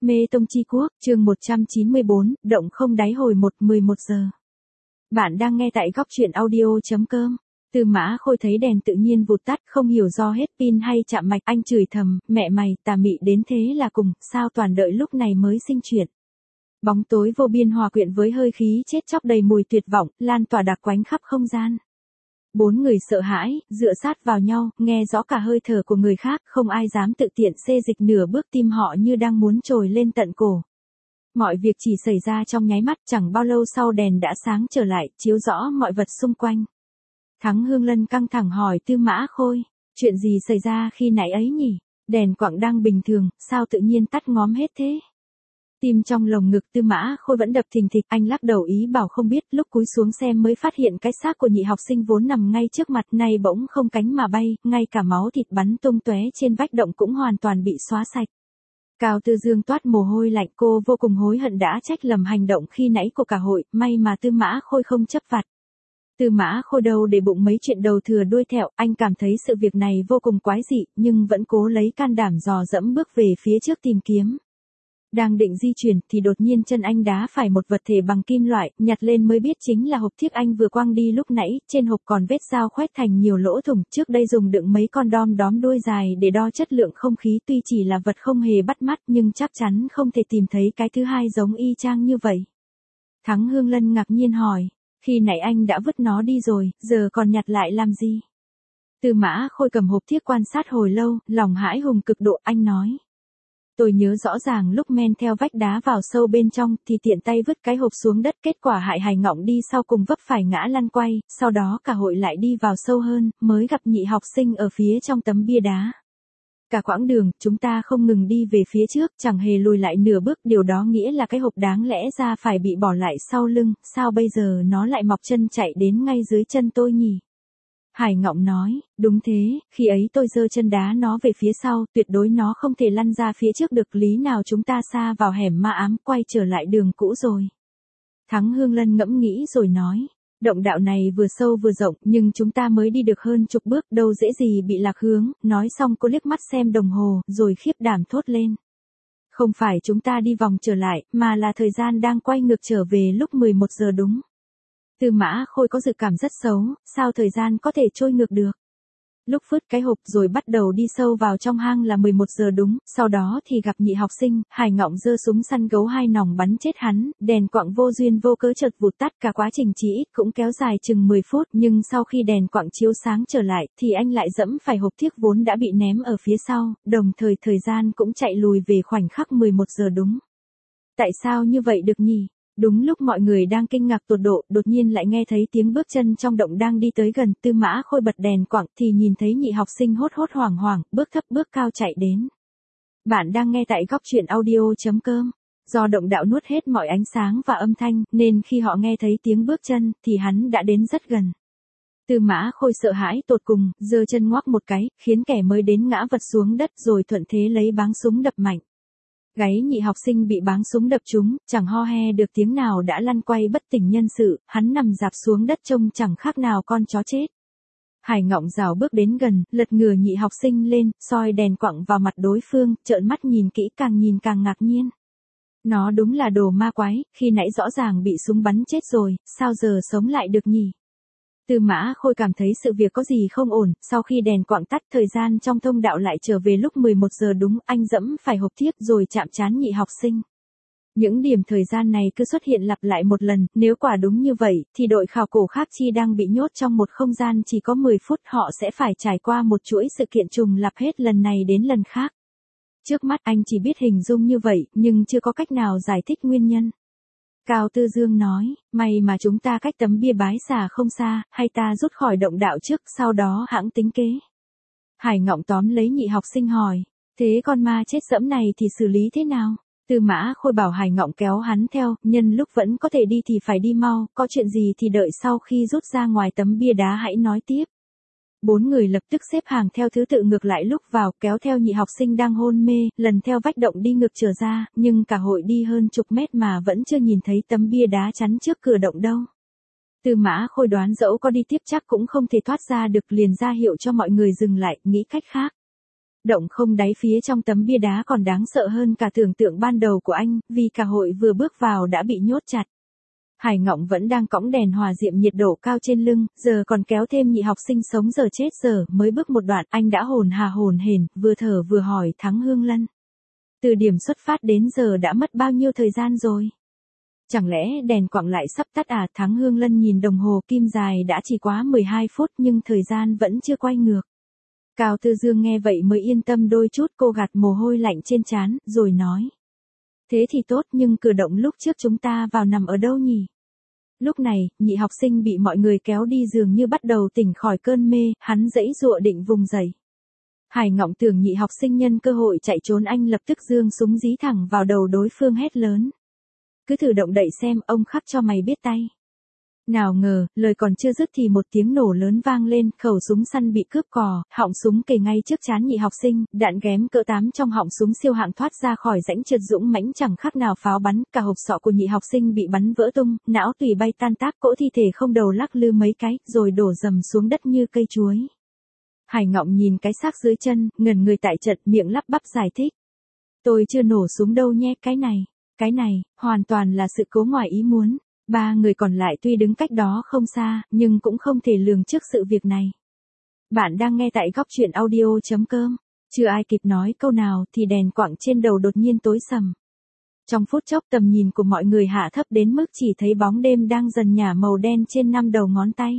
Mê Tông Chi Quốc, chương 194, động không đáy hồi 11 giờ. Bạn đang nghe tại góc truyện audio.com. Tư Mã Khôi thấy đèn tự nhiên vụt tắt, không hiểu do hết pin hay chạm mạch, anh chửi thầm, mẹ mày, tà mị đến thế là cùng, sao toàn đợi lúc này mới sinh chuyện. Bóng tối vô biên hòa quyện với hơi khí chết chóc đầy mùi tuyệt vọng, lan tỏa đặc quánh khắp không gian. Bốn người sợ hãi, dựa sát vào nhau, nghe rõ cả hơi thở của người khác, không ai dám tự tiện xê dịch nửa bước, tim họ như đang muốn trồi lên tận cổ. Mọi việc chỉ xảy ra trong nháy mắt, chẳng bao lâu sau đèn đã sáng trở lại, chiếu rõ mọi vật xung quanh. Thắng Hương Lân căng thẳng hỏi Tư Mã Khôi, chuyện gì xảy ra khi nãy ấy nhỉ? Đèn quặng đang bình thường, sao tự nhiên tắt ngóm hết thế? Tim trong lồng ngực Tư Mã Khôi vẫn đập thình thịch, anh lắc đầu ý bảo không biết, lúc cúi xuống xem mới phát hiện cái xác của nhị học sinh vốn nằm ngay trước mặt này bỗng không cánh mà bay, ngay cả máu thịt bắn tung tóe trên vách động cũng hoàn toàn bị xóa sạch. Cao Tư Dương toát mồ hôi lạnh, cô vô cùng hối hận đã trách lầm hành động khi nãy của cả hội, may mà Tư Mã Khôi không chấp vặt. Tư Mã Khôi đâu để bụng mấy chuyện đầu thừa đuôi thẹo, anh cảm thấy sự việc này vô cùng quái dị, nhưng vẫn cố lấy can đảm dò dẫm bước về phía trước tìm kiếm. Đang định di chuyển thì đột nhiên chân anh đá phải một vật thể bằng kim loại, nhặt lên mới biết chính là hộp thiếc anh vừa quăng đi lúc nãy, trên hộp còn vết dao khoét thành nhiều lỗ thủng, trước đây dùng đựng mấy con đom đóm đuôi dài để đo chất lượng không khí, tuy chỉ là vật không hề bắt mắt nhưng chắc chắn không thể tìm thấy cái thứ hai giống y chang như vậy. Thắng Hương Lân ngạc nhiên hỏi, khi nãy anh đã vứt nó đi rồi, giờ còn nhặt lại làm gì? Tư Mã Khôi cầm hộp thiếc quan sát hồi lâu, lòng hãi hùng cực độ, anh nói. Tôi nhớ rõ ràng lúc men theo vách đá vào sâu bên trong thì tiện tay vứt cái hộp xuống đất, kết quả hại Hải Ngọng đi sau cùng vấp phải ngã lăn quay, sau đó cả hội lại đi vào sâu hơn, mới gặp nhị học sinh ở phía trong tấm bia đá. Cả quãng đường, chúng ta không ngừng đi về phía trước, chẳng hề lùi lại nửa bước, điều đó nghĩa là cái hộp đáng lẽ ra phải bị bỏ lại sau lưng, sao bây giờ nó lại mọc chân chạy đến ngay dưới chân tôi nhỉ? Hải Ngọng nói, đúng thế, khi ấy tôi giơ chân đá nó về phía sau, tuyệt đối nó không thể lăn ra phía trước được, lý nào chúng ta sa vào hẻm ma ám, quay trở lại đường cũ rồi. Thắng Hương Lân ngẫm nghĩ rồi nói, động đạo này vừa sâu vừa rộng, nhưng chúng ta mới đi được hơn chục bước, đâu dễ gì bị lạc hướng, nói xong cô liếc mắt xem đồng hồ, rồi khiếp đảm thốt lên. Không phải chúng ta đi vòng trở lại, mà là thời gian đang quay ngược trở về lúc 11 giờ đúng. Tư Mã Khôi có dự cảm rất xấu, sao thời gian có thể trôi ngược được. Lúc vứt cái hộp rồi bắt đầu đi sâu vào trong hang là 11 giờ đúng, sau đó thì gặp nhị học sinh, Hải Ngọng giơ súng săn gấu 2 nòng bắn chết hắn, đèn quặng vô duyên vô cớ chợt vụt tắt, cả quá trình chỉ ít cũng kéo dài chừng 10 phút, nhưng sau khi đèn quặng chiếu sáng trở lại thì anh lại dẫm phải hộp thiếc vốn đã bị ném ở phía sau, đồng thời thời gian cũng chạy lùi về khoảnh khắc 11 giờ đúng. Tại sao như vậy được nhỉ? Đúng lúc mọi người đang kinh ngạc tột độ, đột nhiên lại nghe thấy tiếng bước chân trong động đang đi tới gần, Tư Mã Khôi bật đèn quặng thì nhìn thấy nhị học sinh hốt hốt hoảng hoảng, bước thấp bước cao chạy đến. Bạn đang nghe tại góc truyện audio.com. Do động đạo nuốt hết mọi ánh sáng và âm thanh, nên khi họ nghe thấy tiếng bước chân, thì hắn đã đến rất gần. Tư Mã Khôi sợ hãi tột cùng, giơ chân ngoắc một cái, khiến kẻ mới đến ngã vật xuống đất rồi thuận thế lấy báng súng đập mạnh. Gáy nhị học sinh bị báng súng đập trúng, chẳng ho he được tiếng nào đã lăn quay bất tỉnh nhân sự, hắn nằm rạp xuống đất trông chẳng khác nào con chó chết. Hải Ngọng rảo bước đến gần, lật ngửa nhị học sinh lên, soi đèn quặng vào mặt đối phương, trợn mắt nhìn kỹ, càng nhìn càng ngạc nhiên. Nó đúng là đồ ma quái, khi nãy rõ ràng bị súng bắn chết rồi, sao giờ sống lại được nhỉ? Tư Mã Khôi cảm thấy sự việc có gì không ổn, sau khi đèn quặng tắt thời gian trong thông đạo lại trở về lúc 11 giờ đúng, anh dẫm phải hộp thiếc rồi chạm trán nhị học sinh. Những điểm thời gian này cứ xuất hiện lặp lại một lần, nếu quả đúng như vậy, thì đội khảo cổ khác chi đang bị nhốt trong một không gian chỉ có 10 phút, họ sẽ phải trải qua một chuỗi sự kiện trùng lặp hết lần này đến lần khác. Trước mắt anh chỉ biết hình dung như vậy, nhưng chưa có cách nào giải thích nguyên nhân. Cao Tư Dương nói, may mà chúng ta cách tấm bia bái xà không xa, hay ta rút khỏi động đạo trước, sau đó hãng tính kế. Hải Ngọng tóm lấy nhị học sinh hỏi, thế con ma chết dẫm này thì xử lý thế nào? Tư Mã Khôi bảo Hải Ngọng kéo hắn theo, nhân lúc vẫn có thể đi thì phải đi mau, có chuyện gì thì đợi sau khi rút ra ngoài tấm bia đá hãy nói tiếp. 4 người lập tức xếp hàng theo thứ tự ngược lại lúc vào, kéo theo nhị học sinh đang hôn mê, lần theo vách động đi ngược trở ra, nhưng cả hội đi hơn chục mét mà vẫn chưa nhìn thấy tấm bia đá chắn trước cửa động đâu. Tư Mã Khôi đoán dẫu có đi tiếp chắc cũng không thể thoát ra được, liền ra hiệu cho mọi người dừng lại, nghĩ cách khác. Động không đáy phía trong tấm bia đá còn đáng sợ hơn cả tưởng tượng ban đầu của anh, vì cả hội vừa bước vào đã bị nhốt chặt. Hải Ngọng vẫn đang cõng đèn hòa diệm nhiệt độ cao trên lưng, giờ còn kéo thêm nhị học sinh sống giờ chết giờ, mới bước một đoạn, anh đã hồn hà hồn hển, vừa thở vừa hỏi Thắng Hương Lân. Từ điểm xuất phát đến giờ đã mất bao nhiêu thời gian rồi? Chẳng lẽ đèn quặng lại sắp tắt à? Thắng Hương Lân nhìn đồng hồ kim dài đã chỉ quá 12 phút nhưng thời gian vẫn chưa quay ngược. Cao Tư Dương nghe vậy mới yên tâm đôi chút, cô gạt mồ hôi lạnh trên trán, rồi nói. Thế thì tốt, nhưng cửa động lúc trước chúng ta vào nằm ở đâu nhỉ? Lúc này, nhị học sinh bị mọi người kéo đi dường như bắt đầu tỉnh khỏi cơn mê, hắn giãy giụa định vùng dậy. Hải Ngọng tưởng nhị học sinh nhân cơ hội chạy trốn, anh lập tức giương súng dí thẳng vào đầu đối phương hét lớn. Cứ thử động đậy xem, ông khắc cho mày biết tay. Nào ngờ, lời còn chưa dứt thì một tiếng nổ lớn vang lên, khẩu súng săn bị cướp cò, họng súng kề ngay trước trán nhị học sinh, đạn ghém cỡ 8 trong họng súng siêu hạng thoát ra khỏi rãnh trượt dũng mãnh chẳng khác nào pháo bắn, cả hộp sọ của nhị học sinh bị bắn vỡ tung, não tủy bay tan tác, cỗ thi thể không đầu lắc lư mấy cái, rồi đổ rầm xuống đất như cây chuối. Hải Ngọng nhìn cái xác dưới chân, ngẩn người tại trận, miệng lắp bắp giải thích. Tôi chưa nổ súng đâu nhé, cái này, hoàn toàn là sự cố ngoài ý muốn. Ba người còn lại tuy đứng cách đó không xa, nhưng cũng không thể lường trước sự việc này. Bạn đang nghe tại góc truyện audio.com. Chưa ai kịp nói câu nào thì đèn quặng trên đầu đột nhiên tối sầm. Trong phút chốc tầm nhìn của mọi người hạ thấp đến mức chỉ thấy bóng đêm đang dần nhả màu đen trên 5 đầu ngón tay.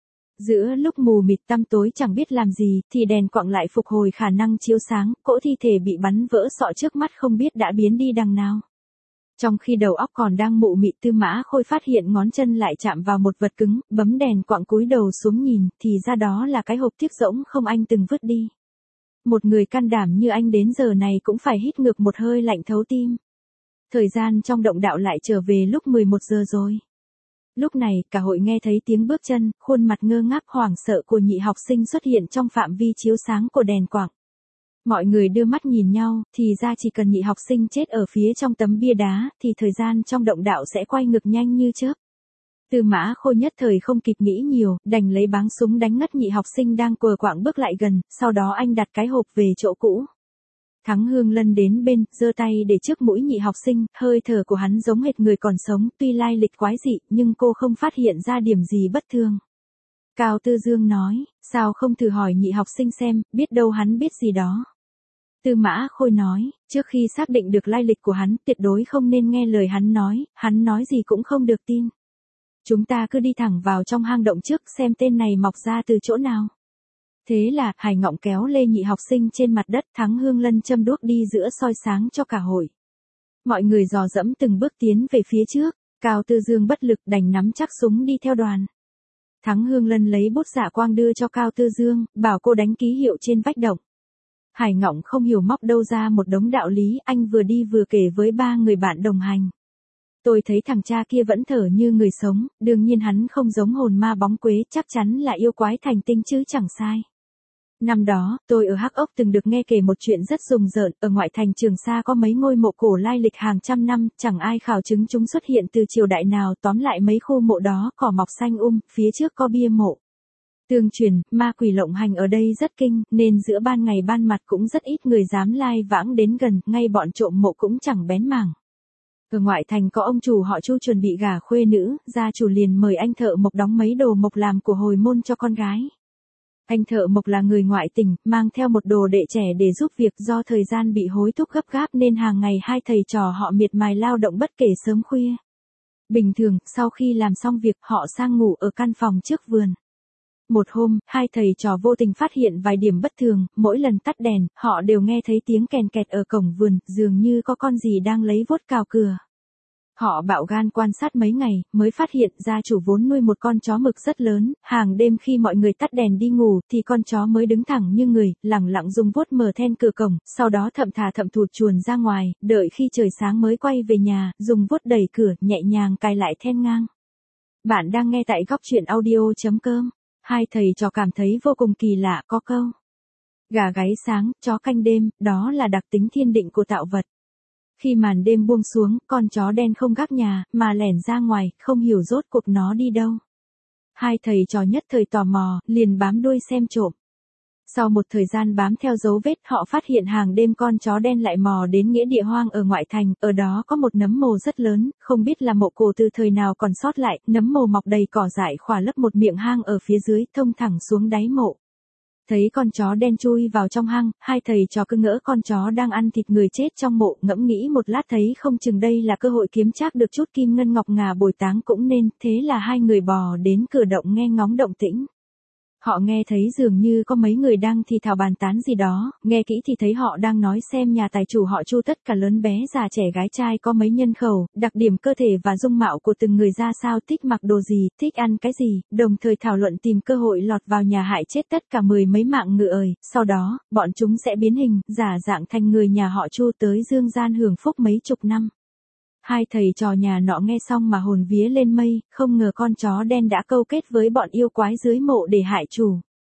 Giữa lúc mù mịt tăm tối chẳng biết làm gì thì đèn quặng lại phục hồi khả năng chiếu sáng, cỗ thi thể bị bắn vỡ sọ trước mắt không biết đã biến đi đằng nào. Trong khi đầu óc còn đang mụ mịt, Tư Mã Khôi phát hiện ngón chân lại chạm vào một vật cứng, bấm đèn quặng cúi đầu xuống nhìn, thì ra đó là cái hộp thiếc rỗng không anh từng vứt đi. Một người can đảm như anh đến giờ này cũng phải hít ngược một hơi lạnh thấu tim. Thời gian trong động đạo lại trở về lúc 11 giờ rồi. Lúc này, cả hội nghe thấy tiếng bước chân, khuôn mặt ngơ ngác hoảng sợ của nhị học sinh xuất hiện trong phạm vi chiếu sáng của đèn quặng. Mọi người đưa mắt nhìn nhau, thì ra chỉ cần nhị học sinh chết ở phía trong tấm bia đá, thì thời gian trong động đạo sẽ quay ngược nhanh như chớp. Tư Mã Khôi nhất thời không kịp nghĩ nhiều, đành lấy báng súng đánh ngất nhị học sinh đang quờ quạng bước lại gần, sau đó anh đặt cái hộp về chỗ cũ. Thắng Hương Lân đến bên, giơ tay để trước mũi nhị học sinh, hơi thở của hắn giống hệt người còn sống, tuy lai lịch quái dị, nhưng cô không phát hiện ra điểm gì bất thường. Cao Tư Dương nói, sao không thử hỏi nhị học sinh xem, biết đâu hắn biết gì đó. Tư Mã Khôi nói, trước khi xác định được lai lịch của hắn, tuyệt đối không nên nghe lời hắn nói gì cũng không được tin. Chúng ta cứ đi thẳng vào trong hang động trước xem tên này mọc ra từ chỗ nào. Thế là, Hải Ngọng kéo lê nhị học sinh trên mặt đất, Thắng Hương Lân châm đuốc đi giữa soi sáng cho cả hội. Mọi người dò dẫm từng bước tiến về phía trước, Cao Tư Dương bất lực đành nắm chắc súng đi theo đoàn. Thắng Hương Lân lấy bút dạ quang đưa cho Cao Tư Dương, bảo cô đánh ký hiệu trên vách động. Hải Ngọng không hiểu móc đâu ra một đống đạo lý, anh vừa đi vừa kể với ba người bạn đồng hành. Tôi thấy thằng cha kia vẫn thở như người sống, đương nhiên hắn không giống hồn ma bóng quế, chắc chắn là yêu quái thành tinh chứ chẳng sai. Năm đó, tôi ở Hắc Ốc từng được nghe kể một chuyện rất rùng rợn, ở ngoại thành Trường Sa có mấy ngôi mộ cổ lai lịch hàng trăm năm, chẳng ai khảo chứng chúng xuất hiện từ triều đại nào, tóm lại mấy khu mộ đó cỏ mọc xanh phía trước có bia mộ. Tương truyền, ma quỷ lộng hành ở đây rất kinh, nên giữa ban ngày ban mặt cũng rất ít người dám lai vãng đến gần, ngay bọn trộm mộ cũng chẳng bén mảng. Ở ngoại thành có ông chủ họ Chu chuẩn bị gả khuê nữ, gia chủ liền mời anh thợ mộc đóng mấy đồ mộc làm của hồi môn cho con gái. Anh thợ mộc là người ngoại tình, mang theo một đồ đệ trẻ để giúp việc, do thời gian bị hối thúc gấp gáp nên hàng ngày hai thầy trò họ miệt mài lao động bất kể sớm khuya. Bình thường, sau khi làm xong việc, họ sang ngủ ở căn phòng trước vườn. Một hôm, hai thầy trò vô tình phát hiện vài điểm bất thường, mỗi lần tắt đèn, họ đều nghe thấy tiếng kèn kẹt ở cổng vườn, dường như có con gì đang lấy vuốt cào cửa. Họ bạo gan quan sát mấy ngày, mới phát hiện gia chủ vốn nuôi một con chó mực rất lớn, hàng đêm khi mọi người tắt đèn đi ngủ thì con chó mới đứng thẳng như người, lẳng lặng dùng vuốt mở then cửa cổng, sau đó thậm thà thậm thụt chuồn ra ngoài, đợi khi trời sáng mới quay về nhà, dùng vuốt đẩy cửa, nhẹ nhàng cài lại then ngang. Bạn đang nghe tại góc truyện audio.com. Hai thầy trò cảm thấy vô cùng kỳ lạ, có câu gà gáy sáng, chó canh đêm, đó là đặc tính thiên định của tạo vật. Khi màn đêm buông xuống, con chó đen không gác nhà, mà lẻn ra ngoài, không hiểu rốt cuộc nó đi đâu. Hai thầy trò nhất thời tò mò, liền bám đuôi xem trộm. Sau một thời gian bám theo dấu vết, họ phát hiện hàng đêm con chó đen lại mò đến nghĩa địa hoang ở ngoại thành, ở đó có một nấm mồ rất lớn, không biết là mộ cổ từ thời nào còn sót lại, nấm mồ mọc đầy cỏ dại khỏa lấp một miệng hang ở phía dưới, thông thẳng xuống đáy mộ. Thấy con chó đen chui vào trong hang, hai thầy trò cứ ngỡ con chó đang ăn thịt người chết trong mộ, ngẫm nghĩ một lát thấy không chừng đây là cơ hội kiếm trác được chút kim ngân ngọc ngà bồi táng cũng nên, thế là hai người bò đến cửa động nghe ngóng động tĩnh. Họ nghe thấy dường như có mấy người đang thì thào bàn tán gì đó, nghe kỹ thì thấy họ đang nói xem nhà tài chủ họ Chu tất cả lớn bé già trẻ gái trai có mấy nhân khẩu, đặc điểm cơ thể và dung mạo của từng người ra sao, thích mặc đồ gì, thích ăn cái gì, đồng thời thảo luận tìm cơ hội lọt vào nhà hại chết tất cả 10 mấy mạng ngựa ời, sau đó, bọn chúng sẽ biến hình, giả dạng thành người nhà họ Chu tới dương gian hưởng phúc mấy chục năm. Hai thầy trò nhà nọ nghe xong mà hồn vía lên mây, không ngờ con chó đen đã câu kết với bọn yêu quái dưới mộ để hại chủ.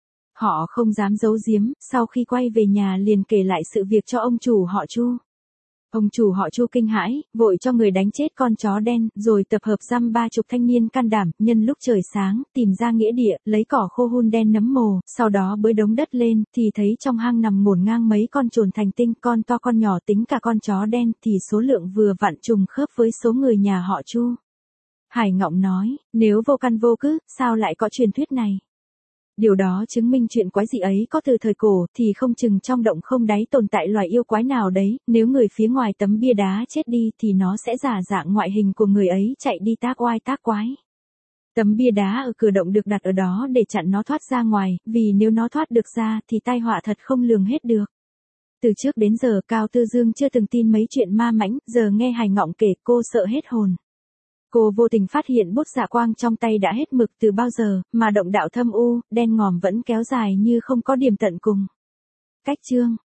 Họ không dám giấu giếm, sau khi quay về nhà liền kể lại sự việc cho ông chủ họ Chu. Ông chủ họ Chu kinh hãi, vội cho người đánh chết con chó đen, rồi tập hợp dăm 30 thanh niên can đảm, nhân lúc trời sáng, tìm ra nghĩa địa, lấy cỏ khô hun đen nấm mồ, sau đó bới đống đất lên, thì thấy trong hang nằm ngổn ngang mấy con trồn thành tinh, con to con nhỏ, tính cả con chó đen, thì số lượng vừa vặn trùng khớp với số người nhà họ Chu. Hải Ngọng nói, nếu vô căn vô cứ, sao lại có truyền thuyết này? Điều đó chứng minh chuyện quái dị ấy có từ thời cổ, thì không chừng trong động không đáy tồn tại loài yêu quái nào đấy, nếu người phía ngoài tấm bia đá chết đi thì nó sẽ giả dạng ngoại hình của người ấy chạy đi tác oai tác quái. Tấm bia đá ở cửa động được đặt ở đó để chặn nó thoát ra ngoài, vì nếu nó thoát được ra thì tai họa thật không lường hết được. Từ trước đến giờ Cao Tư Dương chưa từng tin mấy chuyện ma mãnh, giờ nghe Hải Ngọng kể cô sợ hết hồn. Cô vô tình phát hiện bút dạ quang trong tay đã hết mực từ bao giờ, mà động đạo thâm u, đen ngòm vẫn kéo dài như không có điểm tận cùng. Cách chương